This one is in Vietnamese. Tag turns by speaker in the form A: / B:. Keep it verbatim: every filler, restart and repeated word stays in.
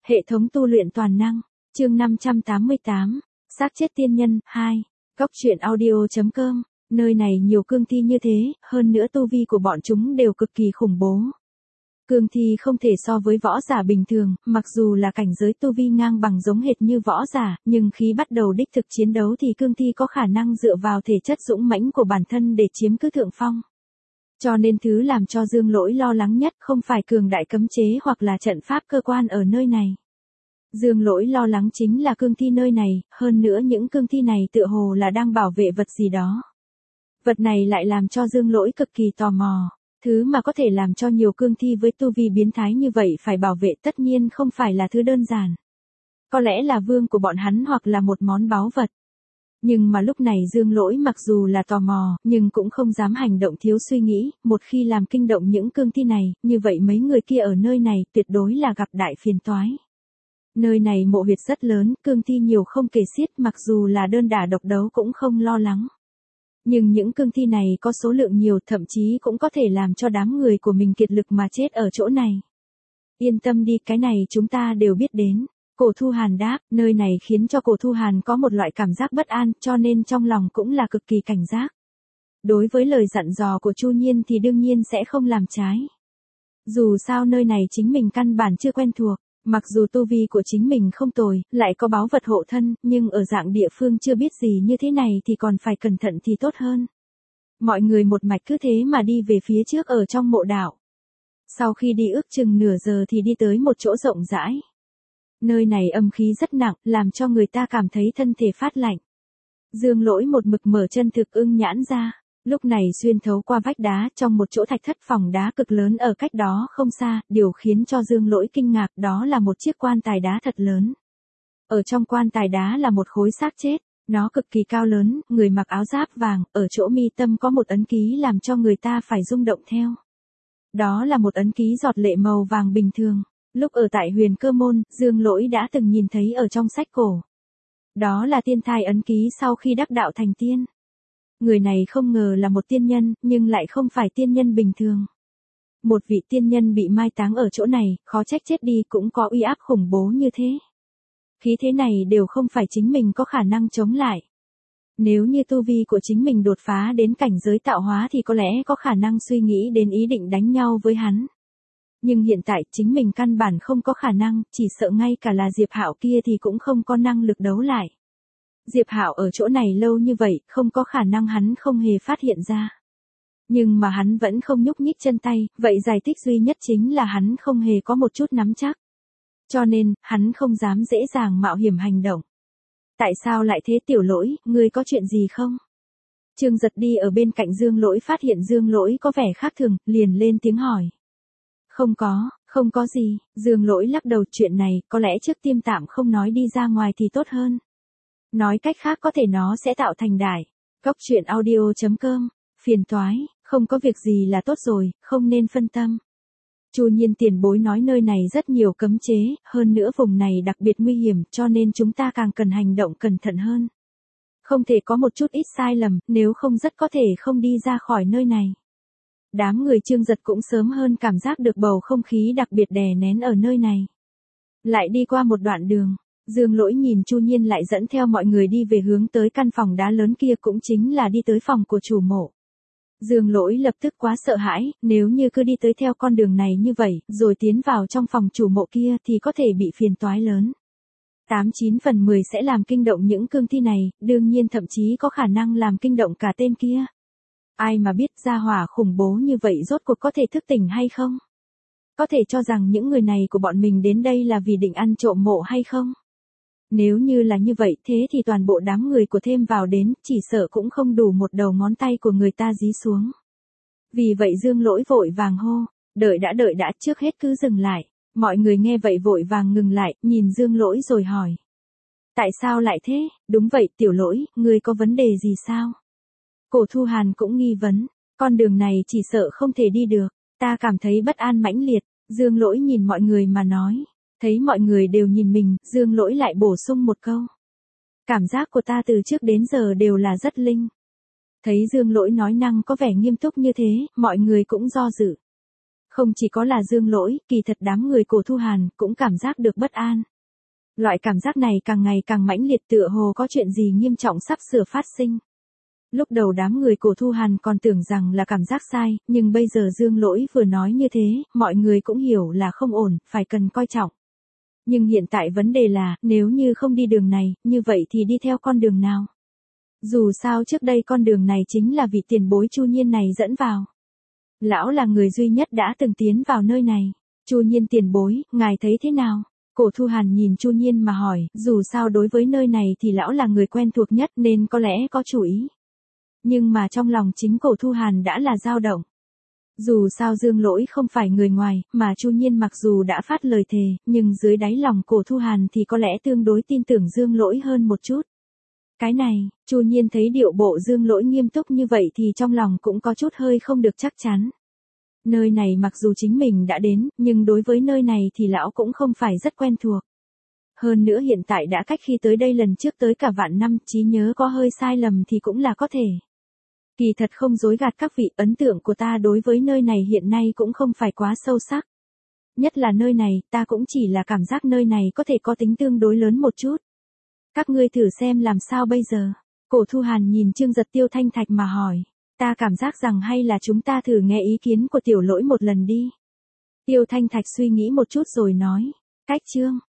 A: Hệ thống tu luyện toàn năng, chương năm trăm tám mươi tám, xác chết tiên nhân, hai, Góc truyện audio chấm com, nơi này nhiều cương thi như thế, hơn nữa tu vi của bọn chúng đều cực kỳ khủng bố. Cương thi không thể so với võ giả bình thường, mặc dù là cảnh giới tu vi ngang bằng giống hệt như võ giả, nhưng khi bắt đầu đích thực chiến đấu thì cương thi có khả năng dựa vào thể chất dũng mãnh của bản thân để chiếm cứ thượng phong. Cho nên thứ làm cho Dương Lỗi lo lắng nhất không phải cường đại cấm chế hoặc là trận pháp cơ quan ở nơi này. Dương Lỗi lo lắng chính là cương thi nơi này, hơn nữa những cương thi này tựa hồ là đang bảo vệ vật gì đó. Vật này lại làm cho Dương Lỗi cực kỳ tò mò. Thứ mà có thể làm cho nhiều cương thi với tu vi biến thái như vậy phải bảo vệ tất nhiên không phải là thứ đơn giản. Có lẽ là vương của bọn hắn hoặc là một món báu vật. Nhưng mà lúc này Dương Lỗi mặc dù là tò mò, nhưng cũng không dám hành động thiếu suy nghĩ, một khi làm kinh động những cương thi này, như vậy mấy người kia ở nơi này tuyệt đối là gặp đại phiền toái. Nơi này mộ huyệt rất lớn, cương thi nhiều không kể xiết, mặc dù là đơn đả độc đấu cũng không lo lắng. Nhưng những cương thi này có số lượng nhiều, thậm chí cũng có thể làm cho đám người của mình kiệt lực mà chết ở chỗ này. Yên tâm đi, cái này chúng ta đều biết đến. Cổ Thu Hàn đáp, nơi này khiến cho Cổ Thu Hàn có một loại cảm giác bất an, cho nên trong lòng cũng là cực kỳ cảnh giác. Đối với lời dặn dò của Chu Nhiên thì đương nhiên sẽ không làm trái. Dù sao nơi này chính mình căn bản chưa quen thuộc, mặc dù tu vi của chính mình không tồi, lại có báu vật hộ thân, nhưng ở dạng địa phương chưa biết gì như thế này thì còn phải cẩn thận thì tốt hơn. Mọi người một mạch cứ thế mà đi về phía trước ở trong mộ đạo. Sau khi đi ước chừng nửa giờ thì đi tới một chỗ rộng rãi. Nơi này âm khí rất nặng, làm cho người ta cảm thấy thân thể phát lạnh. Dương Lỗi một mực mở chân thực ưng nhãn ra, lúc này xuyên thấu qua vách đá trong một chỗ thạch thất phòng đá cực lớn ở cách đó không xa, điều khiến cho Dương Lỗi kinh ngạc đó là một chiếc quan tài đá thật lớn. Ở trong quan tài đá là một khối xác chết, nó cực kỳ cao lớn, người mặc áo giáp vàng, ở chỗ mi tâm có một ấn ký làm cho người ta phải rung động theo. Đó là một ấn ký giọt lệ màu vàng bình thường. Lúc ở tại Huyền Cơ Môn, Dương Lỗi đã từng nhìn thấy ở trong sách cổ. Đó là tiên thai ấn ký sau khi đắc đạo thành tiên. Người này không ngờ là một tiên nhân, nhưng lại không phải tiên nhân bình thường. Một vị tiên nhân bị mai táng ở chỗ này, khó trách chết đi cũng có uy áp khủng bố như thế. Khí thế này đều không phải chính mình có khả năng chống lại. Nếu như tu vi của chính mình đột phá đến cảnh giới tạo hóa thì có lẽ có khả năng suy nghĩ đến ý định đánh nhau với hắn. Nhưng hiện tại chính mình căn bản không có khả năng, chỉ sợ ngay cả là Diệp Hạo kia thì cũng không có năng lực đấu lại. Diệp Hạo ở chỗ này lâu như vậy, không có khả năng hắn không hề phát hiện ra. Nhưng mà hắn vẫn không nhúc nhích chân tay, vậy giải thích duy nhất chính là hắn không hề có một chút nắm chắc. Cho nên, hắn không dám dễ dàng mạo hiểm hành động. Tại sao lại thế Tiểu Lỗi, ngươi có chuyện gì không? Trương Giật đi ở bên cạnh Dương Lỗi phát hiện Dương Lỗi có vẻ khác thường, liền lên tiếng hỏi. Không có, không có gì, Dương Lỗi lắc đầu, chuyện này có lẽ trước tiêm tạm không nói đi ra ngoài thì tốt hơn. Nói cách khác có thể nó sẽ tạo thành đại. Góc truyện audio chấm com, phiền toái, không có việc gì là tốt rồi, không nên phân tâm. Chu Nhiên tiền bối nói nơi này rất nhiều cấm chế, hơn nữa vùng này đặc biệt nguy hiểm cho nên chúng ta càng cần hành động cẩn thận hơn. Không thể có một chút ít sai lầm, nếu không rất có thể không đi ra khỏi nơi này. Đám người Trương Giật cũng sớm hơn cảm giác được bầu không khí đặc biệt đè nén ở nơi này. Lại đi qua một đoạn đường, Dương Lỗi nhìn Chu Nhiên lại dẫn theo mọi người đi về hướng tới căn phòng đá lớn kia, cũng chính là đi tới phòng của chủ mộ. Dương Lỗi lập tức quá sợ hãi, nếu như cứ đi tới theo con đường này như vậy, rồi tiến vào trong phòng chủ mộ kia thì có thể bị phiền toái lớn. tám chín phần mười sẽ làm kinh động những cương thi này, đương nhiên thậm chí có khả năng làm kinh động cả tên kia. Ai mà biết gia hỏa khủng bố như vậy rốt cuộc có thể thức tỉnh hay không? Có thể cho rằng những người này của bọn mình đến đây là vì định ăn trộm mộ hay không? Nếu như là như vậy thế thì toàn bộ đám người của thêm vào đến, chỉ sợ cũng không đủ một đầu ngón tay của người ta dí xuống. Vì vậy Dương Lỗi vội vàng hô, đợi đã đợi đã, trước hết cứ dừng lại. Mọi người nghe vậy vội vàng ngừng lại, nhìn Dương Lỗi rồi hỏi. Tại sao lại thế? Đúng vậy Tiểu Lỗi, ngươi có vấn đề gì sao? Cổ Thu Hàn cũng nghi vấn, con đường này chỉ sợ không thể đi được, ta cảm thấy bất an mãnh liệt. Dương Lỗi nhìn mọi người mà nói, thấy mọi người đều nhìn mình, Dương Lỗi lại bổ sung một câu. Cảm giác của ta từ trước đến giờ đều là rất linh. Thấy Dương Lỗi nói năng có vẻ nghiêm túc như thế, mọi người cũng do dự. Không chỉ có là Dương Lỗi, kỳ thật đám người Cổ Thu Hàn cũng cảm giác được bất an. Loại cảm giác này càng ngày càng mãnh liệt, tựa hồ có chuyện gì nghiêm trọng sắp sửa phát sinh. Lúc đầu đám người Cổ Thu Hàn còn tưởng rằng là cảm giác sai, nhưng bây giờ Dương Lỗi vừa nói như thế, mọi người cũng hiểu là không ổn, phải cần coi trọng. Nhưng hiện tại vấn đề là, nếu như không đi đường này, như vậy thì đi theo con đường nào? Dù sao trước đây con đường này chính là vị tiền bối Chu Nhiên này dẫn vào. Lão là người duy nhất đã từng tiến vào nơi này. Chu Nhiên tiền bối, ngài thấy thế nào? Cổ Thu Hàn nhìn Chu Nhiên mà hỏi, dù sao đối với nơi này thì lão là người quen thuộc nhất nên có lẽ có chủ ý. Nhưng mà trong lòng chính Cổ Thu Hàn đã là dao động. Dù sao Dương Lỗi không phải người ngoài, mà Chu Nhiên mặc dù đã phát lời thề, nhưng dưới đáy lòng Cổ Thu Hàn thì có lẽ tương đối tin tưởng Dương Lỗi hơn một chút. Cái này, Chu Nhiên thấy điệu bộ Dương Lỗi nghiêm túc như vậy thì trong lòng cũng có chút hơi không được chắc chắn. Nơi này mặc dù chính mình đã đến, nhưng đối với nơi này thì lão cũng không phải rất quen thuộc. Hơn nữa hiện tại đã cách khi tới đây lần trước tới cả vạn năm, trí nhớ có hơi sai lầm thì cũng là có thể. Kỳ thật không dối gạt các vị, ấn tượng của ta đối với nơi này hiện nay cũng không phải quá sâu sắc. Nhất là nơi này, ta cũng chỉ là cảm giác nơi này có thể có tính tương đối lớn một chút. Các ngươi thử xem làm sao bây giờ? Cổ Thu Hàn nhìn Trương Giật Tiêu Thanh Thạch mà hỏi. Ta cảm giác rằng hay là chúng ta thử nghe ý kiến của Tiểu Lỗi một lần đi. Tiêu Thanh Thạch suy nghĩ một chút rồi nói. Cách Trương,